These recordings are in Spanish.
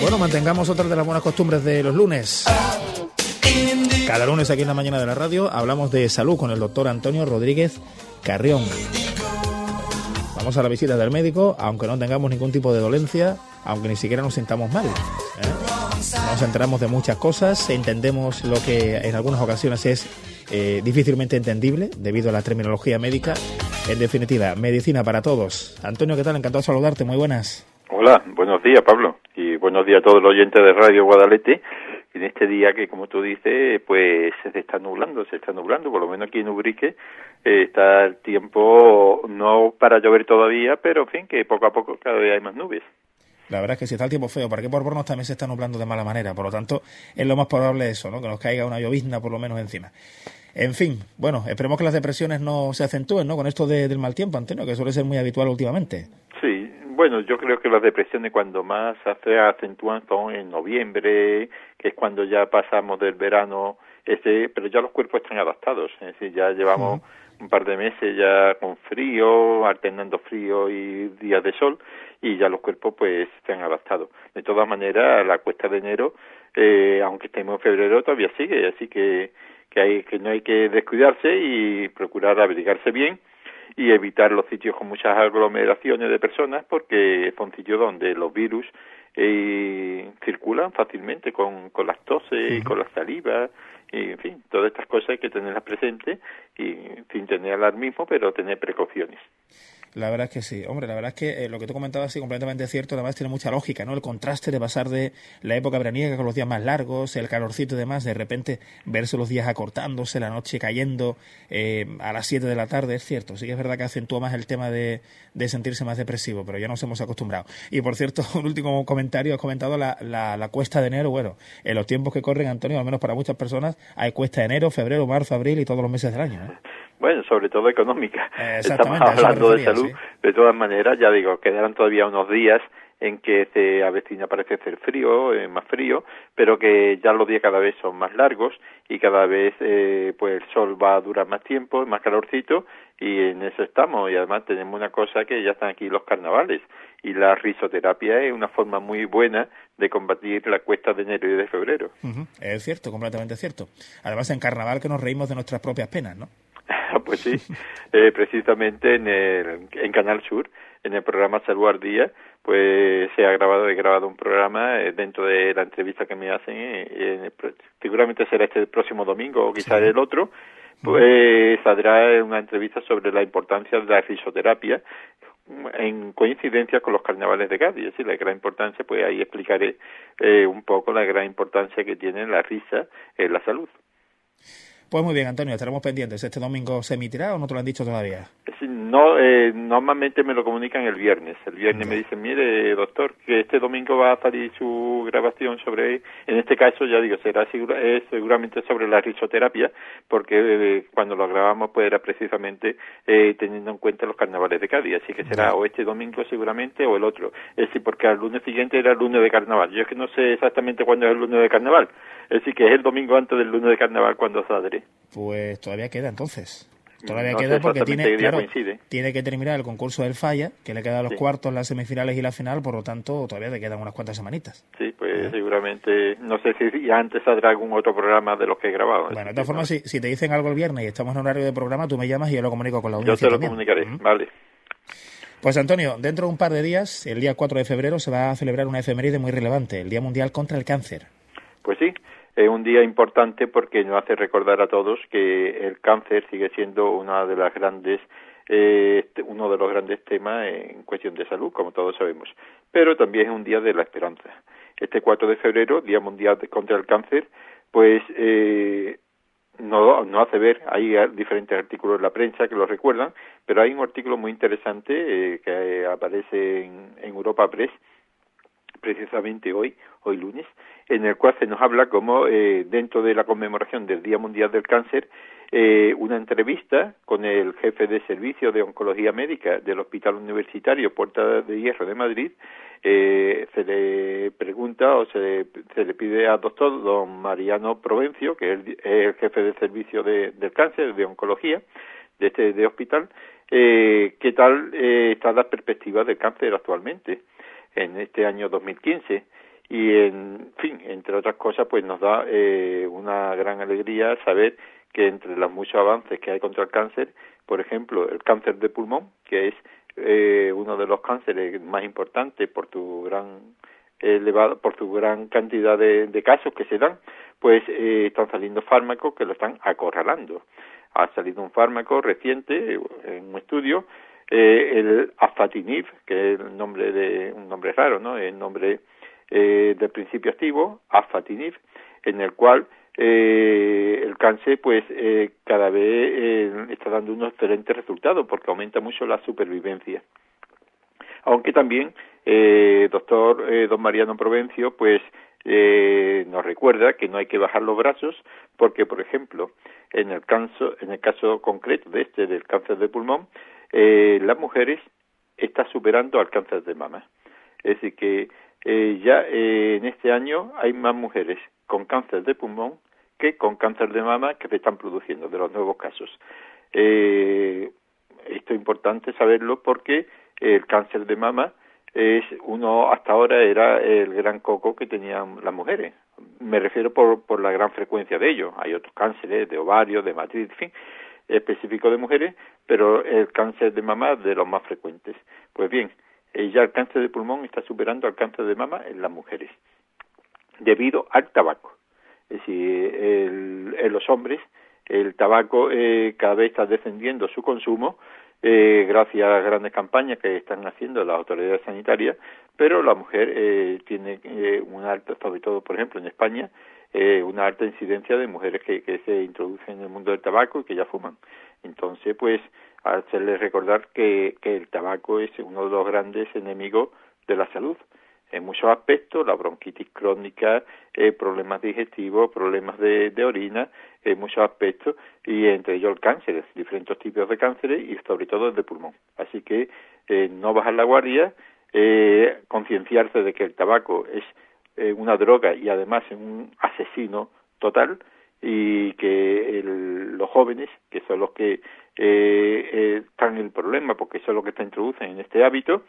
Bueno, mantengamos otra de las buenas costumbres de los lunes. Cada lunes aquí en la mañana de la radio hablamos de salud con el doctor Antonio Rodríguez Carrión. Vamos a la visita del médico, aunque no tengamos ningún tipo de dolencia, aunque ni siquiera nos sintamos mal. Nos enteramos de muchas cosas, entendemos lo que en algunas ocasiones es difícilmente entendible debido a la terminología médica. En definitiva, medicina para todos. Antonio, ¿qué tal? Encantado de saludarte, muy buenas. Hola, buenos días, Pablo, y buenos días a todos los oyentes de Radio Guadalete. En este día que, como tú dices, pues se está nublando, por lo menos aquí en Ubrique está el tiempo no para llover todavía, pero en fin, que poco a poco cada vez hay más nubes. La verdad es que si está el tiempo feo, para que por Bornos también se está nublando de mala manera, por lo tanto es lo más probable eso, ¿no? Que nos caiga una llovizna por lo menos encima. En fin, bueno, esperemos que las depresiones no se acentúen, ¿no? Con esto del mal tiempo, Antonio, que suele ser muy habitual últimamente. Sí, bueno, yo creo que las depresiones cuando más se acentúan son en noviembre, que es cuando ya pasamos del verano, pero ya los cuerpos están adaptados, es decir, ya llevamos un par de meses ya con frío, alternando frío y días de sol, y ya los cuerpos pues se han adaptado. De todas maneras, la cuesta de enero, aunque estemos en febrero, todavía sigue, así que no hay que descuidarse y procurar abrigarse bien y evitar los sitios con muchas aglomeraciones de personas, porque son sitios donde los virus circulan fácilmente con las toses y con la saliva, y en fin, todas estas cosas hay que tenerlas presentes y sin tener alarmismo, pero tener precauciones. La verdad es que sí. Hombre, la verdad es que lo que tú comentabas sí, completamente cierto, además tiene mucha lógica, ¿no? El contraste de pasar de la época veraniega con los días más largos, el calorcito y demás, de repente verse los días acortándose, la noche cayendo a las 7 de la tarde, es cierto. Sí que es verdad que acentúa más el tema de sentirse más depresivo, pero ya nos hemos acostumbrado. Y por cierto, un último comentario, has comentado la cuesta de enero. Bueno, en los tiempos que corren, Antonio, al menos para muchas personas, hay cuesta de enero, febrero, marzo, abril y todos los meses del año, ¿eh? Bueno, sobre todo económica. Estamos hablando de salud. ¿Sí? De todas maneras, ya digo, quedarán todavía unos días en que se avecina, parece ser frío, más frío, pero que ya los días cada vez son más largos y cada vez pues el sol va a durar más tiempo, más calorcito, y en eso estamos. Y además tenemos una cosa que ya están aquí los carnavales, y la risoterapia es una forma muy buena de combatir la cuesta de enero y de febrero. Es cierto, completamente cierto. Además en carnaval que nos reímos de nuestras propias penas, ¿no? Pues sí, precisamente en Canal Sur, en el programa Salud al Día, pues he grabado un programa dentro de la entrevista que me hacen, seguramente será este próximo domingo o quizás el otro, pues saldrá una entrevista sobre la importancia de la risoterapia en coincidencia con los carnavales de Cádiz, es decir, la gran importancia, pues ahí explicaré un poco la gran importancia que tiene la risa en la salud. Pues muy bien, Antonio, estaremos pendientes. ¿Este domingo se emitirá o no te lo han dicho todavía? No, normalmente me lo comunican el viernes. El viernes me dicen, mire, doctor, que este domingo va a salir su grabación sobre, en este caso, ya digo, será seguramente sobre la risoterapia, porque cuando lo grabamos pues era precisamente teniendo en cuenta los carnavales de Cádiz, así que será o este domingo seguramente o el otro. Es decir, porque al lunes siguiente era el lunes de carnaval. Yo es que no sé exactamente cuándo es el lunes de carnaval. Es decir, que es el domingo antes del lunes de carnaval cuando saldré. Pues todavía queda entonces. Todavía queda porque tiene que terminar el concurso del Falla, que le quedan los cuartos, las semifinales y la final, por lo tanto todavía te quedan unas cuantas semanitas. Sí, pues seguramente, no sé si antes saldrá algún otro programa de los que he grabado. Bueno, de todas formas, si te dicen algo el viernes y estamos en horario de programa, tú me llamas y yo lo comunico con la audiencia. Yo te lo comunicaré, vale. Pues Antonio, dentro de un par de días, el día 4 de febrero, se va a celebrar una efeméride muy relevante, el Día Mundial contra el Cáncer. Pues sí. Es un día importante porque nos hace recordar a todos que el cáncer sigue siendo uno de los grandes temas en cuestión de salud, como todos sabemos. Pero también es un día de la esperanza. Este 4 de febrero, Día Mundial contra el Cáncer, pues no hace ver, hay diferentes artículos en la prensa que lo recuerdan, pero hay un artículo muy interesante que aparece en Europa Press, precisamente hoy lunes, en el cual se nos habla como dentro de la conmemoración del Día Mundial del Cáncer, una entrevista con el jefe de servicio de oncología médica del Hospital Universitario Puerta de Hierro de Madrid. Se le pregunta o se le pide al doctor don Mariano Provencio, que es el jefe de servicio del cáncer, de oncología de este hospital, qué tal están las perspectivas del cáncer actualmente en este año 2015. y en fin, entre otras cosas, pues nos da una gran alegría saber que entre los muchos avances que hay contra el cáncer, por ejemplo, el cáncer de pulmón, que es uno de los cánceres más importantes por su gran cantidad de casos que se dan, pues están saliendo fármacos que lo están acorralando. Ha salido un fármaco reciente en un estudio, el afatinib, que es un nombre raro, ¿no? El nombre del principio activo, afatinib, en el cual el cáncer pues cada vez está dando unos excelentes resultados porque aumenta mucho la supervivencia. Aunque también don Mariano Provencio pues nos recuerda que no hay que bajar los brazos porque, por ejemplo, en el caso concreto del cáncer de pulmón, las mujeres están superando al cáncer de mama. Es decir que ya en este año hay más mujeres con cáncer de pulmón que con cáncer de mama que se están produciendo de los nuevos casos. Esto es importante saberlo porque el cáncer de mama hasta ahora era el gran coco que tenían las mujeres. Me refiero por la gran frecuencia de ellos. Hay otros cánceres de ovario, de matriz, en fin, específicos de mujeres, pero el cáncer de mama es de los más frecuentes. Pues bien, ya el cáncer de pulmón está superando al cáncer de mama en las mujeres, debido al tabaco. Es decir, en los hombres el tabaco cada vez está descendiendo su consumo, gracias a las grandes campañas que están haciendo las autoridades sanitarias, pero la mujer tiene una alta, sobre todo por ejemplo en España, una alta incidencia de mujeres que se introducen en el mundo del tabaco y que ya fuman. Entonces, pues, hacerles recordar que el tabaco es uno de los grandes enemigos de la salud. En muchos aspectos, la bronquitis crónica, problemas digestivos, problemas de orina, en muchos aspectos, y entre ellos el cáncer, diferentes tipos de cánceres y sobre todo el de pulmón. Así que no bajar la guardia, concienciarse de que el tabaco es una droga y además un asesino total, y que los jóvenes, que son los que están en el problema, porque son los que se introducen en este hábito,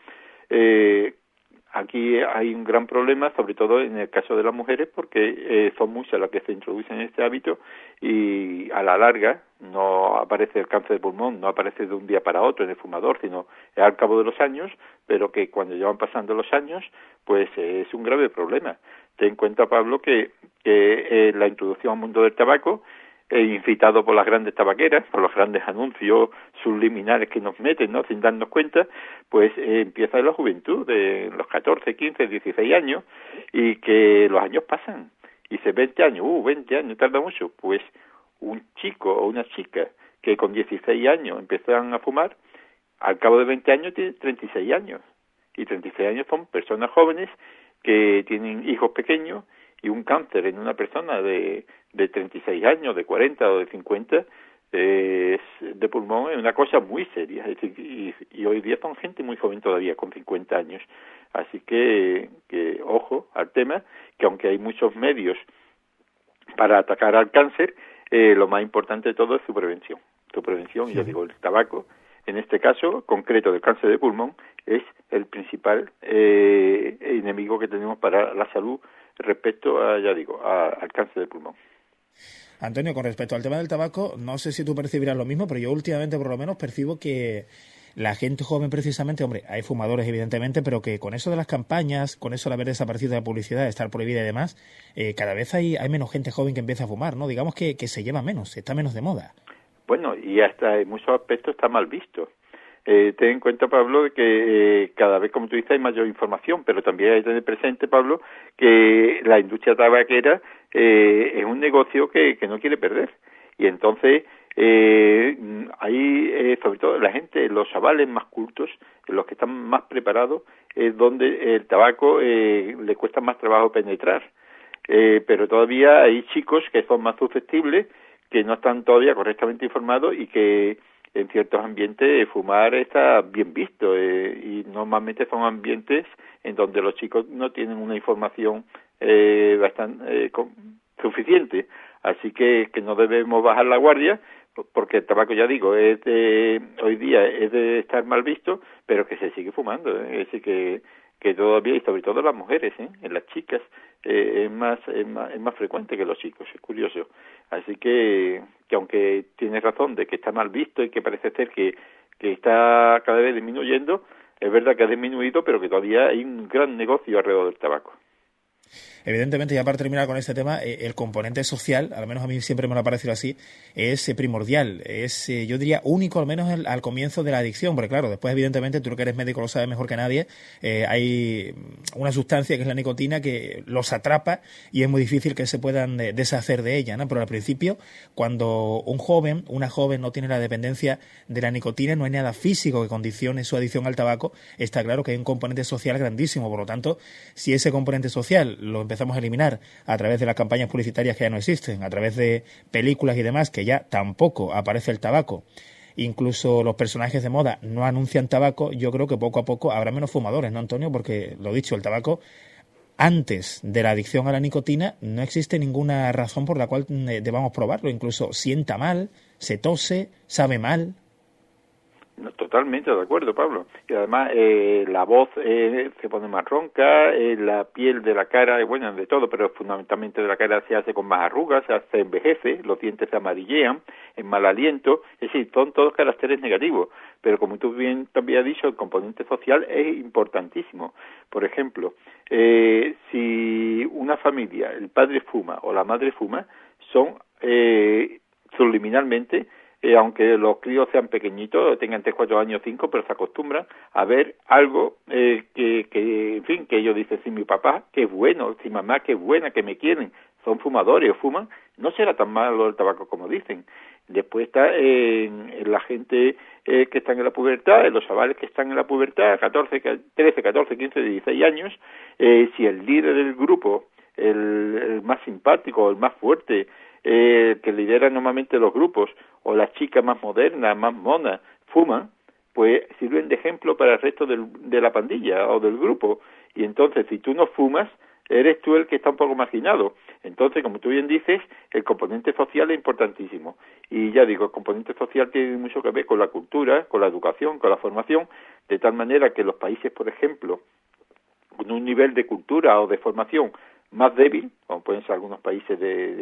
aquí hay un gran problema, sobre todo en el caso de las mujeres, porque son muchas las que se introducen en este hábito y a la larga no aparece el cáncer de pulmón, no aparece de un día para otro en el fumador, sino al cabo de los años, pero que cuando ya van pasando los años, pues es un grave problema. Ten en cuenta, Pablo, que la introducción al mundo del tabaco, incitado por las grandes tabaqueras, por los grandes anuncios subliminales que nos meten, ¿no?, sin darnos cuenta, pues empieza en la juventud, de los 14, 15, 16 años, y que los años pasan. Y dice 20 años, 20 años, tarda mucho. Pues un chico o una chica que con 16 años empiezan a fumar, al cabo de 20 años tiene 36 años. Y 36 años son personas jóvenes que tienen hijos pequeños, y un cáncer en una persona de 36 años, de 40 o de 50, de pulmón es una cosa muy seria. Es decir, y hoy día son gente muy joven todavía, con 50 años. Así que ojo al tema, que aunque hay muchos medios para atacar al cáncer, lo más importante de todo es su prevención. Su prevención, sí. Yo digo, el tabaco, en este caso concreto del cáncer de pulmón, es el principal enemigo que tenemos para la salud respecto a, ya digo, al cáncer de pulmón. Antonio, con respecto al tema del tabaco, no sé si tú percibirás lo mismo, pero yo últimamente por lo menos percibo que la gente joven precisamente, hombre, hay fumadores evidentemente, pero que con eso de las campañas, con eso de haber desaparecido la publicidad, de estar prohibida y demás, cada vez hay menos gente joven que empieza a fumar, ¿no? Digamos que se lleva menos, está menos de moda. Bueno, y hasta en muchos aspectos está mal visto. Ten en cuenta, Pablo, que cada vez, como tú dices, hay mayor información, pero también hay que tener presente, Pablo, que la industria tabaquera es un negocio que no quiere perder. Y entonces, ahí, sobre todo la gente, los chavales más cultos, los que están más preparados, es donde el tabaco le cuesta más trabajo penetrar. Pero todavía hay chicos que son más susceptibles, que no están todavía correctamente informados y que en ciertos ambientes fumar está bien visto, y normalmente son ambientes en donde los chicos no tienen una información bastante suficiente, así que no debemos bajar la guardia, porque el tabaco, ya digo, hoy día es de estar mal visto, pero que se sigue fumando, es decir, que que todavía, y sobre todo en las mujeres, en las chicas, es más frecuente que en los chicos, es curioso. Así que aunque tienes razón de que está mal visto y que parece ser que está cada vez disminuyendo, es verdad que ha disminuido, pero que todavía hay un gran negocio alrededor del tabaco. Evidentemente, ya para terminar con este tema, el componente social, al menos a mí siempre me lo ha parecido así, es primordial, es, yo diría, único al menos al comienzo de la adicción, porque claro, después evidentemente, tú que eres médico lo sabes mejor que nadie, hay una sustancia que es la nicotina que los atrapa y es muy difícil que se puedan deshacer de ella, ¿no? Pero al principio, cuando una joven no tiene la dependencia de la nicotina, no hay nada físico que condicione su adicción al tabaco, está claro que hay un componente social grandísimo, por lo tanto, si ese componente social lo empezamos a eliminar a través de las campañas publicitarias que ya no existen, a través de películas y demás que ya tampoco aparece el tabaco, incluso los personajes de moda no anuncian tabaco, yo creo que poco a poco habrá menos fumadores, ¿no, Antonio? Porque, lo dicho, el tabaco, antes de la adicción a la nicotina, no existe ninguna razón por la cual debamos probarlo, incluso sienta mal, se tose, sabe mal. No, totalmente de acuerdo, Pablo. Y además la voz se pone más ronca, la piel de la cara, bueno, de todo, pero fundamentalmente de la cara se hace con más arrugas, se envejece, los dientes se amarillean, en mal aliento, es decir, son todos caracteres negativos. Pero como tú bien también has dicho, el componente social es importantísimo. Por ejemplo, si una familia, el padre fuma o la madre fuma, son subliminalmente, aunque los críos sean pequeñitos, tengan 3, 4 años, 5, pero se acostumbran a ver algo que en fin, que ellos dicen, si mi papá, qué bueno, si mamá, qué buena, que me quieren, son fumadores o fuman, no será tan malo el tabaco como dicen. Después está en la gente que están en la pubertad, en los chavales que están en la pubertad, 13, 14, 15, 16 años, si el líder del grupo, el más simpático, el más fuerte, que lidera normalmente los grupos, o las chicas más modernas, más monas, fuman, pues sirven de ejemplo para el resto de la pandilla o del grupo. Y entonces, si tú no fumas, eres tú el que está un poco marginado. Entonces, como tú bien dices, el componente social es importantísimo. Y ya digo, el componente social tiene mucho que ver con la cultura, con la educación, con la formación, de tal manera que los países, por ejemplo, con un nivel de cultura o de formación más débil, como pueden ser algunos países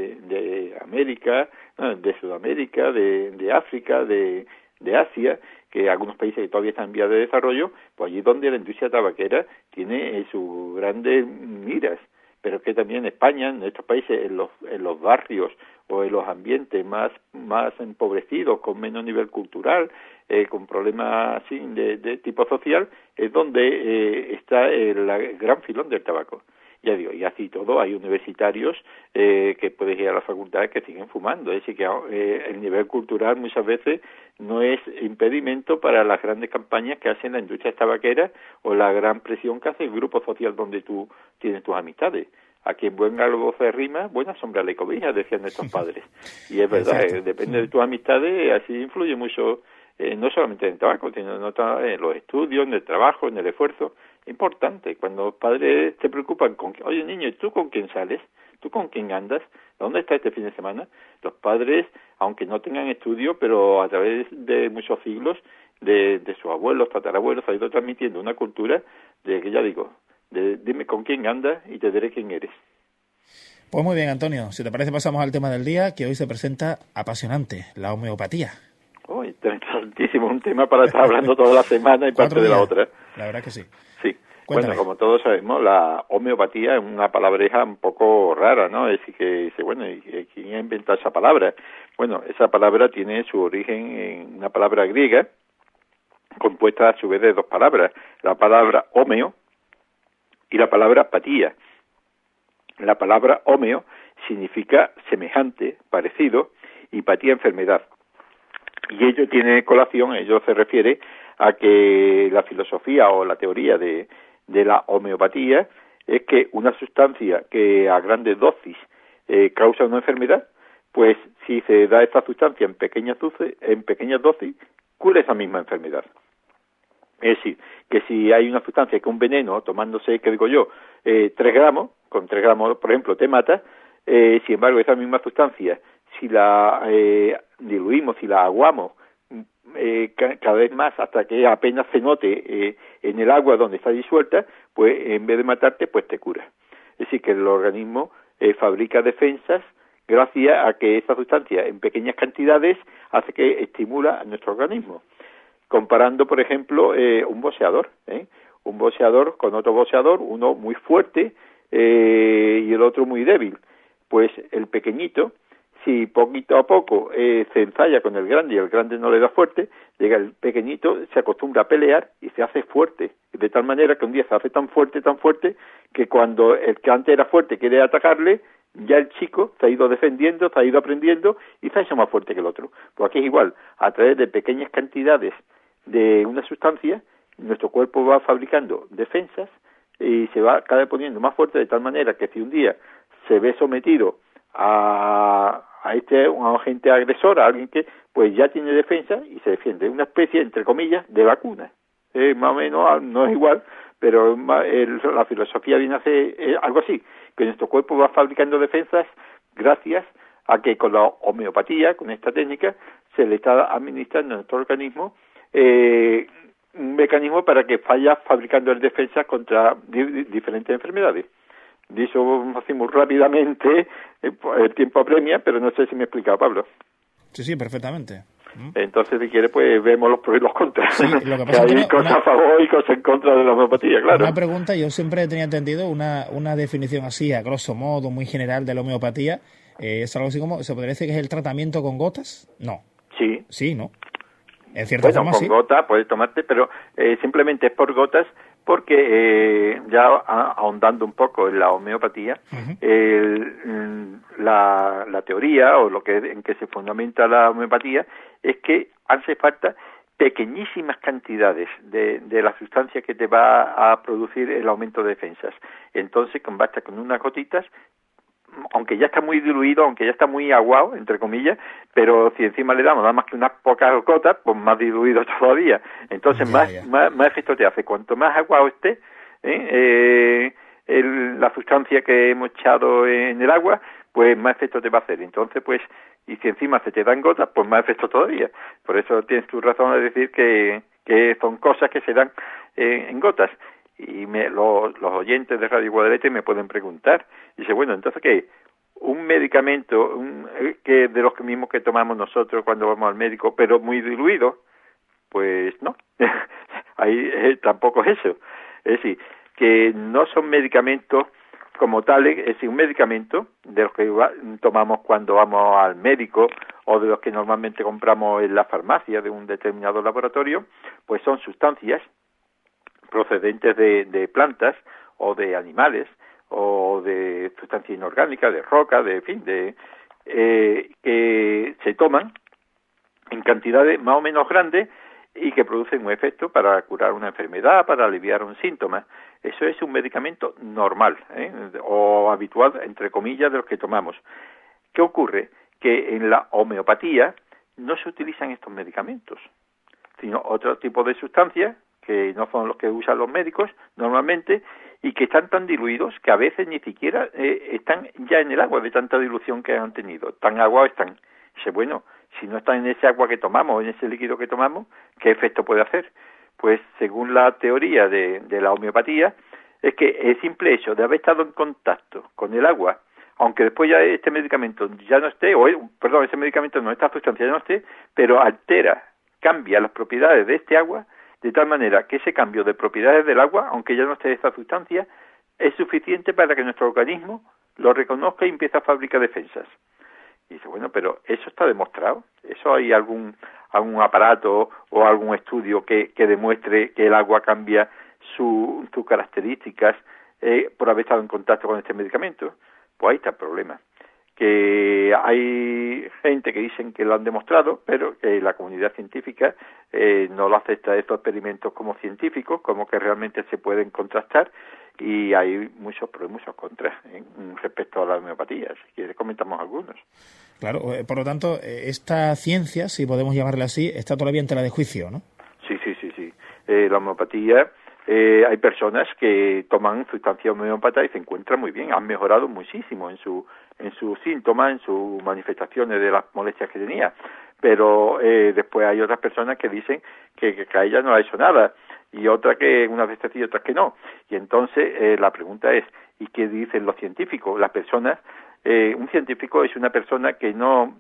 de América, de Sudamérica, de África, de Asia, que algunos países que todavía están en vías de desarrollo, pues allí donde la industria tabaquera tiene sus grandes miras, pero que también en España, en estos países, en los barrios o en los ambientes más empobrecidos, con menos nivel cultural, con problemas así de tipo social, es donde está el gran filón del tabaco. Ya digo, y así todo, hay universitarios que puedes ir a la facultad que siguen fumando, es decir, que el nivel cultural muchas veces no es impedimento para las grandes campañas que hacen la industria tabaquera o la gran presión que hace el grupo social donde tú tienes tus amistades. A quien buen árbol se rima, buena sombra le cobija, decían nuestros padres. Y es verdad, depende de tus amistades, así influye mucho, no solamente en el tabaco, sino en los estudios, en el trabajo, en el esfuerzo. Importante, cuando los padres te preocupan con, oye niño, ¿y tú con quién sales? ¿Tú con quién andas? ¿Dónde estás este fin de semana? Los padres, aunque no tengan estudio, pero a través de muchos siglos, de sus abuelos, tatarabuelos, ha ido transmitiendo una cultura de que ya digo, dime con quién andas y te diré quién eres. Pues muy bien, Antonio, si te parece pasamos al tema del día, que hoy se presenta apasionante, la homeopatía. Oh, interesantísimo, un tema para estar hablando toda la semana y parte de la otra. La verdad que sí. Sí. Cuéntame. Bueno, como todos sabemos, la homeopatía es una palabreja un poco rara, ¿no? Es decir, que dice, bueno, ¿quién ha inventado esa palabra? Bueno, esa palabra tiene su origen en una palabra griega, compuesta a su vez de dos palabras, la palabra homeo y la palabra patía. La palabra homeo significa semejante, parecido, y patía enfermedad. Y ello tiene colación, ello se refiere a que la filosofía o la teoría de la homeopatía es que una sustancia que a grandes dosis causa una enfermedad, pues si se da esta sustancia en pequeñas dosis, cura esa misma enfermedad. Es decir, que si hay una sustancia que un veneno, tomándose, ¿qué digo yo?, 3 gramos, con 3 gramos, por ejemplo, te mata, sin embargo, esa misma sustancia, si la diluimos, si la aguamos cada vez más hasta que apenas se note en el agua donde está disuelta, pues en vez de matarte, pues te cura. Es decir, que el organismo fabrica defensas gracias a que esa sustancia en pequeñas cantidades hace que estimula a nuestro organismo. Comparando, por ejemplo, un boxeador, un boxeador con otro boxeador, uno muy fuerte y el otro muy débil. Pues el pequeñito, si poquito a poco se ensaya con el grande y el grande no le da fuerte, llega el pequeñito, se acostumbra a pelear y se hace fuerte, de tal manera que un día se hace tan fuerte, que cuando el que antes era fuerte quiere atacarle, ya el chico se ha ido defendiendo, se ha ido aprendiendo y se ha hecho más fuerte que el otro. Pues aquí es igual, a través de pequeñas cantidades de una sustancia, nuestro cuerpo va fabricando defensas y se va cada vez poniendo más fuerte, de tal manera que si un día se ve sometido a un agente agresor, a alguien que pues ya tiene defensa y se defiende, una especie, entre comillas, de vacuna. Más o menos, no es igual, pero la filosofía viene a ser algo así, que nuestro cuerpo va fabricando defensas gracias a que con la homeopatía, con esta técnica, se le está administrando a nuestro organismo un mecanismo para que vaya fabricando defensas contra diferentes enfermedades. Dicho así muy rápidamente, el tiempo apremia, pero no sé si me he explicado, Pablo. Sí, perfectamente. Entonces, si quiere, pues vemos los pros y los contras. Sí, lo que pasa que hay cosas a favor y cosas en contra de la homeopatía, claro. Una pregunta, yo siempre tenía entendido una definición así, a grosso modo, muy general de la homeopatía. Es algo así como, ¿se podría decir que es el tratamiento con gotas? No. Sí. Sí, ¿no? En cierta forma, con gotas puedes tomarte, pero simplemente es por gotas, porque ya ahondando un poco en la homeopatía, la teoría o en que se fundamenta la homeopatía es que hace falta pequeñísimas cantidades de la sustancia que te va a producir el aumento de defensas. Entonces, basta con unas gotitas, aunque ya está muy diluido, aunque ya está muy aguado, entre comillas, pero si encima le damos nada más que unas pocas gotas, pues más diluido todavía. Entonces más efecto te hace. Cuanto más aguado esté la sustancia que hemos echado en el agua, pues más efecto te va a hacer. Entonces, pues, y si encima se te dan gotas, pues más efecto todavía. Por eso tienes tu razón de decir que son cosas que se dan en gotas. Y los oyentes de Radio Guadalete me pueden preguntar, dice, bueno, entonces ¿qué? Un medicamento que de los mismos que tomamos nosotros cuando vamos al médico, pero muy diluido, pues no, ahí tampoco es eso. Es decir, que no son medicamentos como tales, es decir, un medicamento de los que tomamos cuando vamos al médico o de los que normalmente compramos en la farmacia de un determinado laboratorio, pues son sustancias procedentes de plantas o de animales o de sustancias inorgánicas, de roca, que se toman en cantidades más o menos grandes y que producen un efecto para curar una enfermedad, para aliviar un síntoma. Eso es un medicamento normal, o habitual, entre comillas, de los que tomamos. ¿Qué ocurre? Que en la homeopatía no se utilizan estos medicamentos, sino otro tipo de sustancias que no son los que usan los médicos normalmente y que están tan diluidos que a veces ni siquiera están ya en el agua de tanta dilución que han tenido. Tan aguados están. Dice, bueno, si no están en ese agua que tomamos, en ese líquido que tomamos, ¿qué efecto puede hacer? Pues según la teoría de la homeopatía, es que el simple hecho de haber estado en contacto con el agua, aunque después ya este medicamento ya no esté, ese medicamento no, esta sustancia ya no esté, pero cambia las propiedades de este agua, de tal manera que ese cambio de propiedades del agua, aunque ya no esté esa sustancia, es suficiente para que nuestro organismo lo reconozca y empiece a fabricar defensas. Y dice, bueno, pero eso está demostrado. ¿Eso hay algún aparato o algún estudio que demuestre que el agua cambia sus características por haber estado en contacto con este medicamento? Pues ahí está el problema. Que hay gente que dicen que lo han demostrado, pero que la comunidad científica no lo acepta estos experimentos como científicos, como que realmente se pueden contrastar, y hay muchos pros y muchos contras respecto a la homeopatía. Si quieres comentamos algunos. Claro, por lo tanto, esta ciencia, si podemos llamarla así, está todavía en tela de juicio, ¿no? Sí. La homeopatía, hay personas que toman sustancias homeópatas y se encuentran muy bien, han mejorado muchísimo en sus síntomas, en sus manifestaciones de las molestias que tenía. pero después hay otras personas que dicen que a ella no ha hecho nada, y otras que unas veces sí y otras que no. Y entonces la pregunta es, ¿y qué dicen los científicos? Las personas, un científico es una persona que no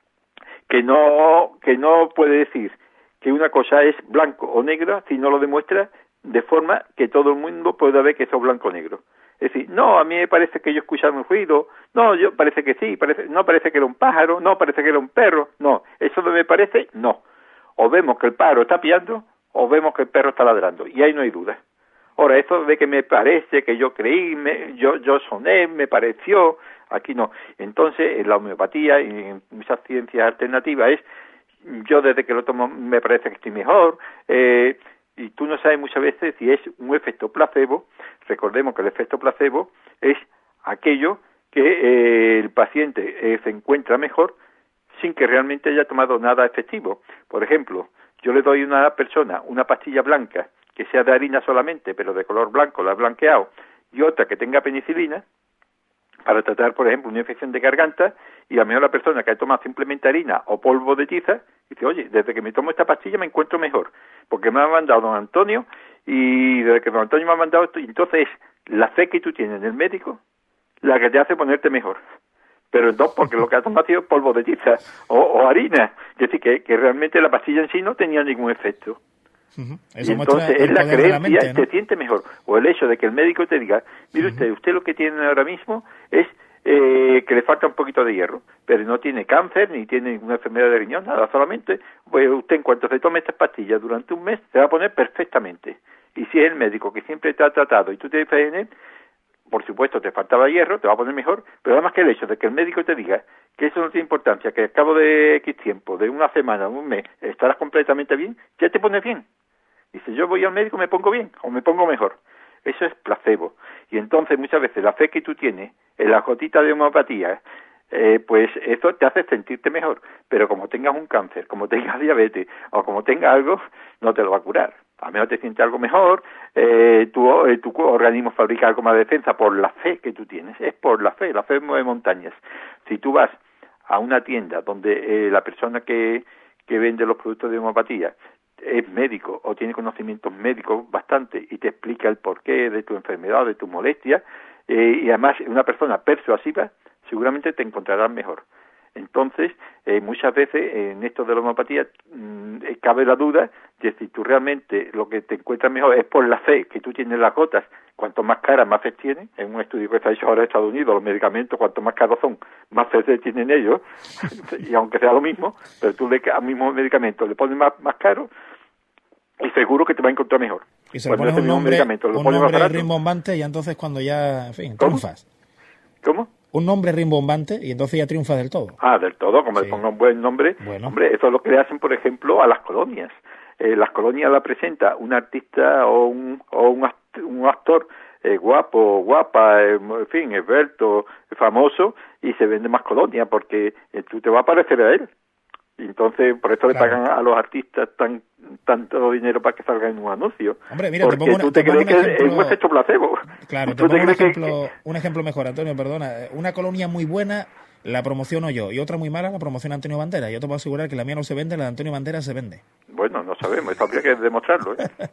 puede decir que una cosa es blanco o negro si no lo demuestra de forma que todo el mundo pueda ver que eso es blanco o negro. Es decir, no, a mí me parece que yo escuchaba un ruido, no, yo parece que sí, no parece que era un pájaro, no, parece que era un perro, no, eso no me parece, no. O vemos que el pájaro está piando, o vemos que el perro está ladrando, y ahí no hay duda. Ahora, eso de que me parece, que yo creí, yo soné, me pareció, aquí no. Entonces, en la homeopatía y en muchas ciencias alternativas es, yo desde que lo tomo me parece que estoy mejor, y tú no sabes muchas veces si es un efecto placebo. Recordemos que el efecto placebo es aquello que el paciente se encuentra mejor sin que realmente haya tomado nada efectivo. Por ejemplo, yo le doy a una persona una pastilla blanca que sea de harina solamente, pero de color blanco, la he blanqueado, y otra que tenga penicilina, para tratar, por ejemplo, una infección de garganta, y a lo mejor la persona que ha tomado simplemente harina o polvo de tiza, dice, oye, desde que me tomo esta pastilla me encuentro mejor, porque me ha mandado don Antonio, y desde que don Antonio me ha mandado esto, y entonces la fe que tú tienes en el médico, la que te hace ponerte mejor. Pero no porque lo que ha tomado ha sido polvo de tiza o harina, es decir, que realmente la pastilla en sí no tenía ningún efecto. Eso y entonces es la creencia, mente, ¿no? Te siente mejor, o el hecho de que el médico te diga, mire usted lo que tiene ahora mismo es que le falta un poquito de hierro, pero no tiene cáncer, ni tiene ninguna enfermedad de riñón, nada, solamente, pues usted en cuanto se tome estas pastillas durante un mes, se va a poner perfectamente. Y si es el médico que siempre te ha tratado y tú te fijas en él, por supuesto te faltaba hierro, te va a poner mejor, pero además que el hecho de que el médico te diga que eso no tiene importancia, que al cabo de X tiempo, de una semana, un mes, estarás completamente bien, ya te pones bien. Dice, yo voy al médico, me pongo bien, o me pongo mejor. Eso es placebo. Y entonces muchas veces la fe que tú tienes en la gotita de homeopatía, pues eso te hace sentirte mejor. Pero como tengas un cáncer, como tengas diabetes, o como tengas algo, no te lo va a curar. A menos te sientes algo mejor, tu organismo fabrica algo más de defensa por la fe que tú tienes. Es por la fe mueve montañas. Si tú vas a una tienda donde la persona que vende los productos de homeopatía es médico o tiene conocimientos médicos bastante y te explica el porqué de tu enfermedad, de tu molestia, y además una persona persuasiva, seguramente te encontrarás mejor. Entonces, muchas veces en esto de la homeopatía cabe la duda de si tú realmente lo que te encuentras mejor es por la fe que tú tienes en las gotas. Cuanto más caras, más fe tienen. En un estudio que está hecho ahora en Estados Unidos, los medicamentos, cuanto más caros son, más fe tienen ellos. Y aunque sea lo mismo, pero tú al mismo medicamento le pones más caro y seguro que te va a encontrar mejor. Y se le pones un nombre rimbombante y entonces cuando ya, en fin, triunfas. ¿Cómo? Un nombre rimbombante y entonces ya triunfa del todo. Del todo, como le ponga un buen nombre. Bueno. Hombre, eso es lo que le hacen, por ejemplo, a las colonias. Las colonias la presenta un artista o un actor guapo, guapa, en fin, esbelto, famoso, y se vende más colonia porque tú te vas a parecer a él. Y entonces, por eso le pagan a los artistas tanto dinero para que salgan en un anuncio. Hombre, mira, porque tú te crees que es un efecto placebo. Claro, te pongo un ejemplo mejor, Antonio, perdona. Una colonia muy buena la promociono yo, y otra muy mala la promociona Antonio Banderas. Yo te puedo asegurar que la mía no se vende, la de Antonio Banderas se vende. Bueno, no sabemos, eso habría que demostrarlo,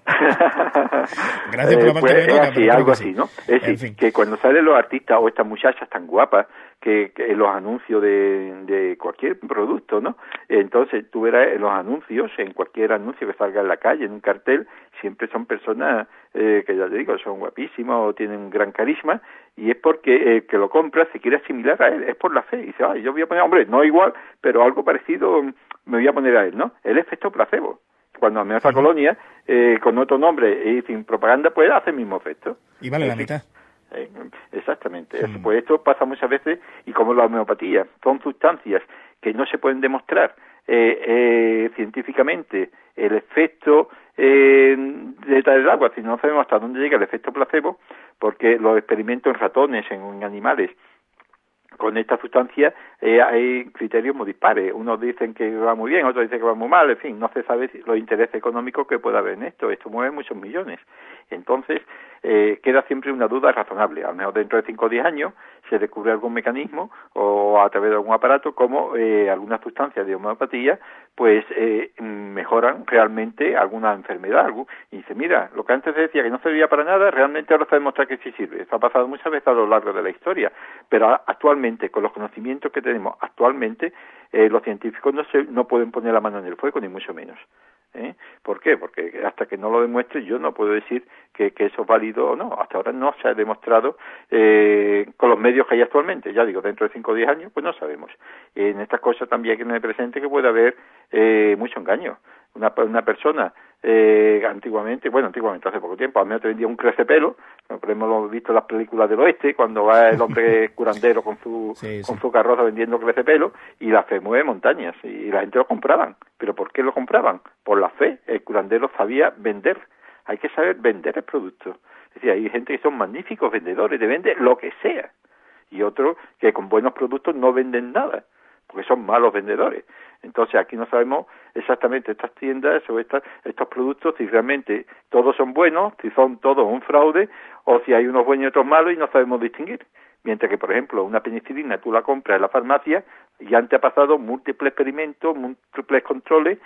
Gracias por la parte pues que me toca, así, algo así, ¿no? Es decir, fin, que cuando salen los artistas o estas muchachas tan guapas que en los anuncios de cualquier producto, ¿no? Entonces tú verás en los anuncios, en cualquier anuncio que salga en la calle, en un cartel, siempre son personas que ya te digo, son guapísimas o tienen un gran carisma, y es porque que lo compra se quiere asimilar a él, es por la fe, y dice, yo voy a poner, hombre, no igual, pero algo parecido me voy a poner a él, ¿no? El efecto placebo. Cuando a mí otra colonia, con otro nombre y sin propaganda, pues hace el mismo efecto. Y vale la mitad. Exactamente. Pues esto pasa muchas veces, y como la homeopatía son sustancias que no se pueden demostrar científicamente el efecto de tal el agua, si no sabemos hasta dónde llega el efecto placebo, porque los experimentos en ratones, en animales, con esta sustancia hay criterios muy dispares. Unos dicen que va muy bien, otros dicen que va muy mal, en fin, no se sabe los intereses económicos que pueda haber en esto. Esto mueve muchos millones. Entonces, queda siempre una duda razonable. A lo mejor dentro de 5 o 10 años se descubre algún mecanismo o a través de algún aparato como algunas sustancias de homeopatía pues mejoran realmente alguna enfermedad. Y dice, mira, lo que antes decía que no servía para nada, realmente ahora se demuestra que sí sirve. Eso ha pasado muchas veces a lo largo de la historia, pero actualmente, con los conocimientos que tenemos actualmente, los científicos no pueden poner la mano en el fuego, ni mucho menos. ¿Por qué? Porque hasta que no lo demuestre yo no puedo decir que eso es válido o no. Hasta ahora no se ha demostrado con los medios que hay actualmente. Ya digo, dentro de 5 o 10 años, pues no sabemos. En estas cosas también hay que tener presente que puede haber mucho engaño. Una persona antiguamente, hace poco tiempo, al menos te vendía un crecepelo, por ejemplo, lo hemos visto en las películas del oeste, cuando va el hombre curandero con su carroza vendiendo crecepelo, y la fe mueve montañas, y la gente lo compraban. ¿Pero por qué lo compraban? Por la fe. El curandero sabía vender. Hay que saber vender el producto. Es decir, hay gente que son magníficos vendedores, te vende lo que sea, y otros que con buenos productos no venden nada, porque son malos vendedores. Entonces aquí no sabemos exactamente estas tiendas o estos productos si realmente todos son buenos, si son todos un fraude o si hay unos buenos y otros malos y no sabemos distinguir. Mientras que, por ejemplo, una penicilina tú la compras en la farmacia y ya te ha pasado múltiples experimentos, múltiples controles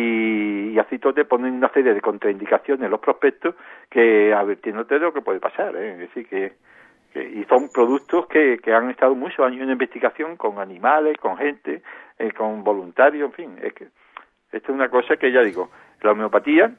y así todo te ponen una serie de contraindicaciones en los prospectos que advirtiéndote de lo que puede pasar. Es decir, y son productos que han estado muchos años en investigación con animales, con gente, con voluntarios, en fin. Es que esto es una cosa que ya digo, la homeopatía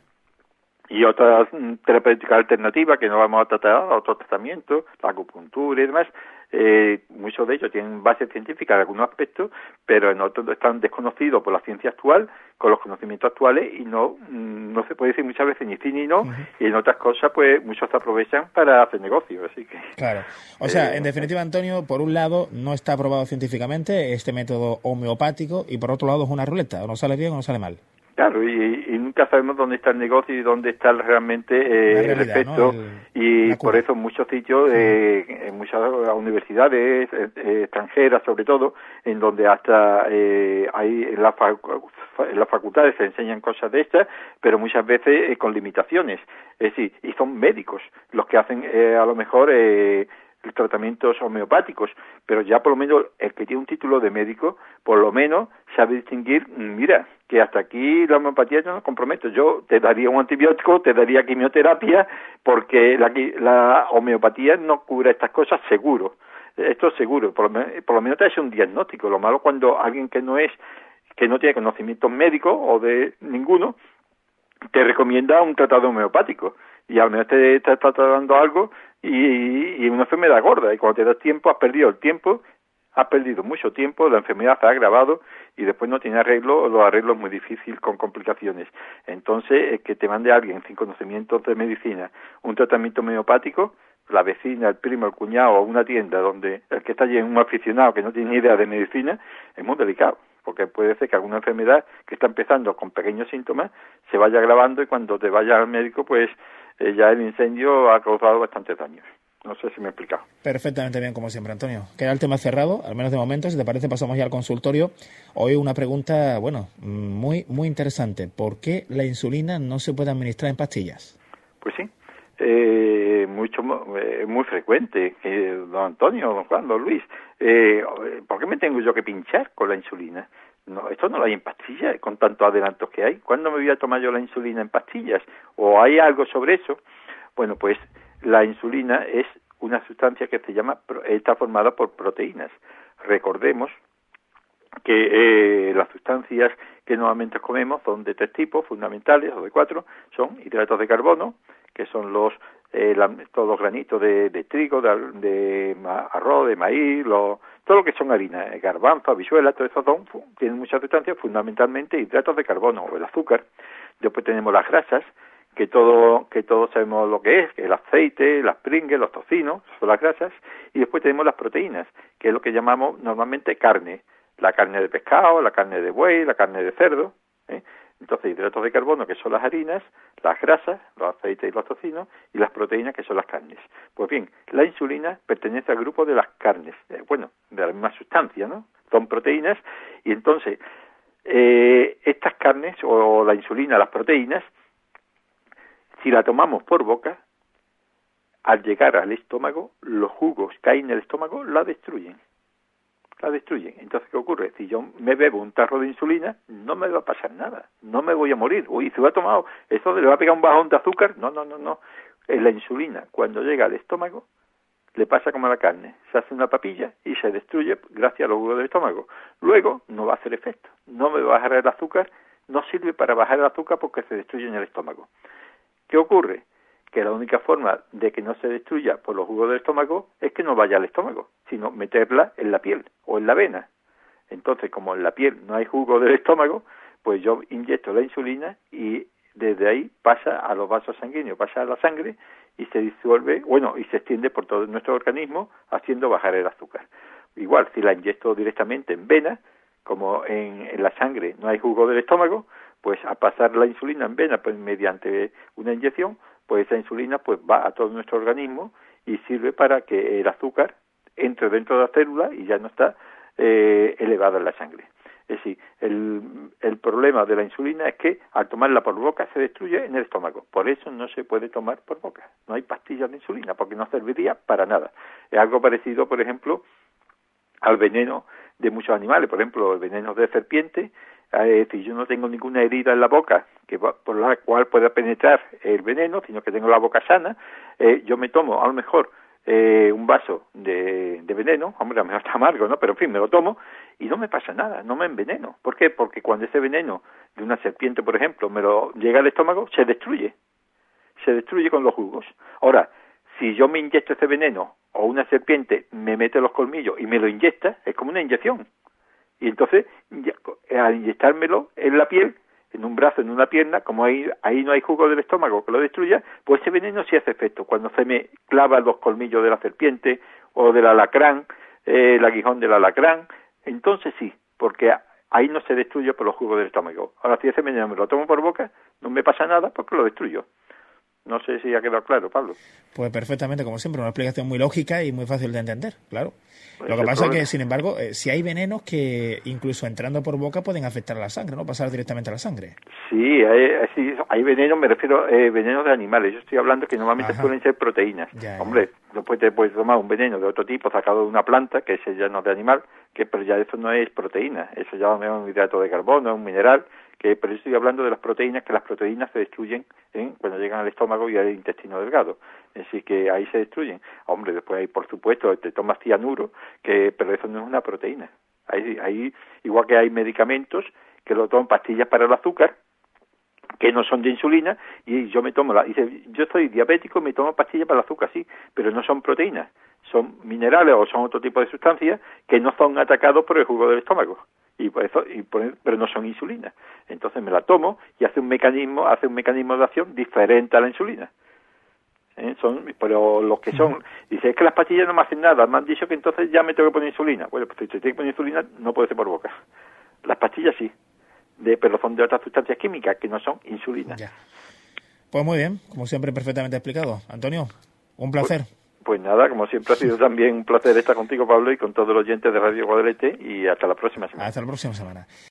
y otras terapéuticas alternativas que no vamos a tratar, otros tratamientos, la acupuntura y demás, muchos de ellos tienen base científica en algunos aspectos, pero en otros están desconocidos por la ciencia actual, con los conocimientos actuales, y no se puede decir muchas veces ni sí ni no, y en otras cosas pues muchos se aprovechan para hacer negocios, así que... Claro, o sea, en definitiva, Antonio, por un lado no está aprobado científicamente este método homeopático, y por otro lado es una ruleta, o no sale bien o no sale mal. Claro, y nunca sabemos dónde está el negocio y dónde está realmente el efecto, ¿no? Y por eso en muchos sitios, en muchas universidades extranjeras sobre todo, en donde hasta hay en las facultades se enseñan cosas de estas, pero muchas veces con limitaciones, es decir, y son médicos los que hacen a lo mejor tratamientos homeopáticos, pero ya por lo menos el que tiene un título de médico, por lo menos sabe distinguir, mira, que hasta aquí la homeopatía yo no comprometo, yo te daría un antibiótico, te daría quimioterapia, porque la homeopatía no cubre estas cosas seguro, esto es seguro, por lo menos te hace un diagnóstico. Lo malo cuando alguien que no tiene conocimientos médicos o de ninguno, te recomienda un tratado homeopático, y al menos te está tratando algo y una enfermedad gorda, y cuando te das tiempo has perdido el tiempo, has perdido mucho tiempo, la enfermedad se ha agravado y después no tiene arreglo, los arreglos muy difíciles con complicaciones. Entonces, que te mande alguien sin conocimientos de medicina un tratamiento homeopático, la vecina, el primo, el cuñado o una tienda donde el que está allí es un aficionado que no tiene ni idea de medicina, es muy delicado, porque puede ser que alguna enfermedad que está empezando con pequeños síntomas se vaya agravando y cuando te vayas al médico pues ya el incendio ha causado bastantes daños. No sé si me he explicado. Perfectamente bien, como siempre, Antonio. Queda el tema cerrado, al menos de momento. Si te parece, pasamos ya al consultorio. Hoy una pregunta, muy interesante. ¿Por qué la insulina no se puede administrar en pastillas? Pues sí, muy frecuente. Don Antonio, don Juan, don Luis, ¿por qué me tengo yo que pinchar con la insulina? No, esto no lo hay en pastillas, con tantos adelantos que hay. ¿Cuándo me voy a tomar yo la insulina en pastillas? ¿O hay algo sobre eso? Bueno, pues la insulina es una sustancia que está formada por proteínas. Recordemos que las sustancias que normalmente comemos son de 3 tipos fundamentales, o de 4, son hidratos de carbono, que son todos los granitos de trigo, de arroz, de maíz, todo lo que son harinas, garbanzo, habichuelas, todo eso tienen muchas sustancias, fundamentalmente hidratos de carbono o el azúcar. Después tenemos las grasas, que todos sabemos lo que es el aceite, las pringles, los tocinos, son las grasas, y después tenemos las proteínas, que es lo que llamamos normalmente carne, la carne de pescado, la carne de buey, la carne de cerdo, Entonces, hidratos de carbono, que son las harinas, las grasas, los aceites y los tocinos, y las proteínas, que son las carnes. Pues bien, la insulina pertenece al grupo de las carnes, de la misma sustancia, ¿no? Son proteínas, y entonces, estas carnes, o la insulina, las proteínas, si la tomamos por boca, al llegar al estómago, los jugos que hay en el estómago la destruyen. Entonces, ¿qué ocurre? Si yo me bebo un tarro de insulina, no me va a pasar nada, no me voy a morir. Uy, ¿se lo ha tomado? ¿Eso le va a pegar un bajón de azúcar? No. La insulina, cuando llega al estómago, le pasa como a la carne. Se hace una papilla y se destruye gracias a los jugos del estómago. Luego, no va a hacer efecto. No me va a bajar el azúcar, no sirve para bajar el azúcar porque se destruye en el estómago. ¿Qué ocurre? Que la única forma de que no se destruya por los jugos del estómago es que no vaya al estómago, sino meterla en la piel o en la vena. Entonces, como en la piel no hay jugo del estómago, pues yo inyecto la insulina y desde ahí pasa a los vasos sanguíneos, pasa a la sangre y se disuelve, y se extiende por todo nuestro organismo haciendo bajar el azúcar. Igual, si la inyecto directamente en vena, como en la sangre no hay jugo del estómago, pues a pasar la insulina en vena pues mediante una inyección, pues esa insulina pues va a todo nuestro organismo y sirve para que el azúcar entre dentro de la célula y ya no está elevada en la sangre. Es decir, el problema de la insulina es que al tomarla por boca se destruye en el estómago. Por eso no se puede tomar por boca. No hay pastillas de insulina porque no serviría para nada. Es algo parecido, por ejemplo, al veneno de muchos animales. Por ejemplo, el veneno de serpiente. Si yo no tengo ninguna herida en la boca por la cual pueda penetrar el veneno, sino que tengo la boca sana, yo me tomo a lo mejor un vaso de veneno, hombre, a lo mejor está amargo, ¿no? Pero en fin, me lo tomo y no me pasa nada, no me enveneno. ¿Por qué? Porque cuando ese veneno de una serpiente, por ejemplo, me lo llega al estómago, se destruye con los jugos. Ahora, si yo me inyecto ese veneno o una serpiente me mete los colmillos y me lo inyecta, es como una inyección. Y entonces, al inyectármelo en la piel, en un brazo, en una pierna, como ahí no hay jugo del estómago que lo destruya, pues ese veneno sí hace efecto. Cuando se me clavan los colmillos de la serpiente o del alacrán, el aguijón del alacrán, entonces sí, porque ahí no se destruye por los jugos del estómago. Ahora, si ese veneno me lo tomo por boca, no me pasa nada porque lo destruyo. No sé si ha quedado claro, Pablo. Pues perfectamente, como siempre, una explicación muy lógica y muy fácil de entender, claro. Lo que pasa es que, sin embargo, si hay venenos que incluso entrando por boca pueden afectar a la sangre, ¿no? Pasar directamente a la sangre. Sí, hay venenos, me refiero a venenos de animales. Yo estoy hablando que normalmente suelen ser proteínas. Hombre, después te puedes tomar un veneno de otro tipo sacado de una planta, que ese ya no es de animal, pero ya eso no es proteína. Eso ya es un hidrato de carbono, es un mineral. Pero yo estoy hablando de las proteínas, que las proteínas se destruyen cuando llegan al estómago y al intestino delgado. Así que ahí se destruyen. Hombre, después hay, por supuesto, te tomas cianuro, pero eso no es una proteína. Ahí, igual que hay medicamentos que lo toman, pastillas para el azúcar, que no son de insulina, y yo me tomo yo soy diabético y me tomo pastillas para el azúcar, sí, pero no son proteínas, son minerales o son otro tipo de sustancias que no son atacados por el jugo del estómago. Pero no son insulina. Entonces me la tomo y hace un mecanismo de acción diferente a la insulina. Pero los que son, dice, es que las pastillas no me hacen nada, me han dicho que entonces ya me tengo que poner insulina. Bueno, pues si te tengo que poner insulina no puede ser por boca. Las pastillas sí, pero son de otras sustancias químicas que no son insulina. Ya. Pues muy bien, como siempre perfectamente explicado. Antonio, un placer. Pues nada, como siempre ha sido también un placer estar contigo, Pablo, y con todos los oyentes de Radio Guadalete, y hasta la próxima semana. Hasta la próxima semana.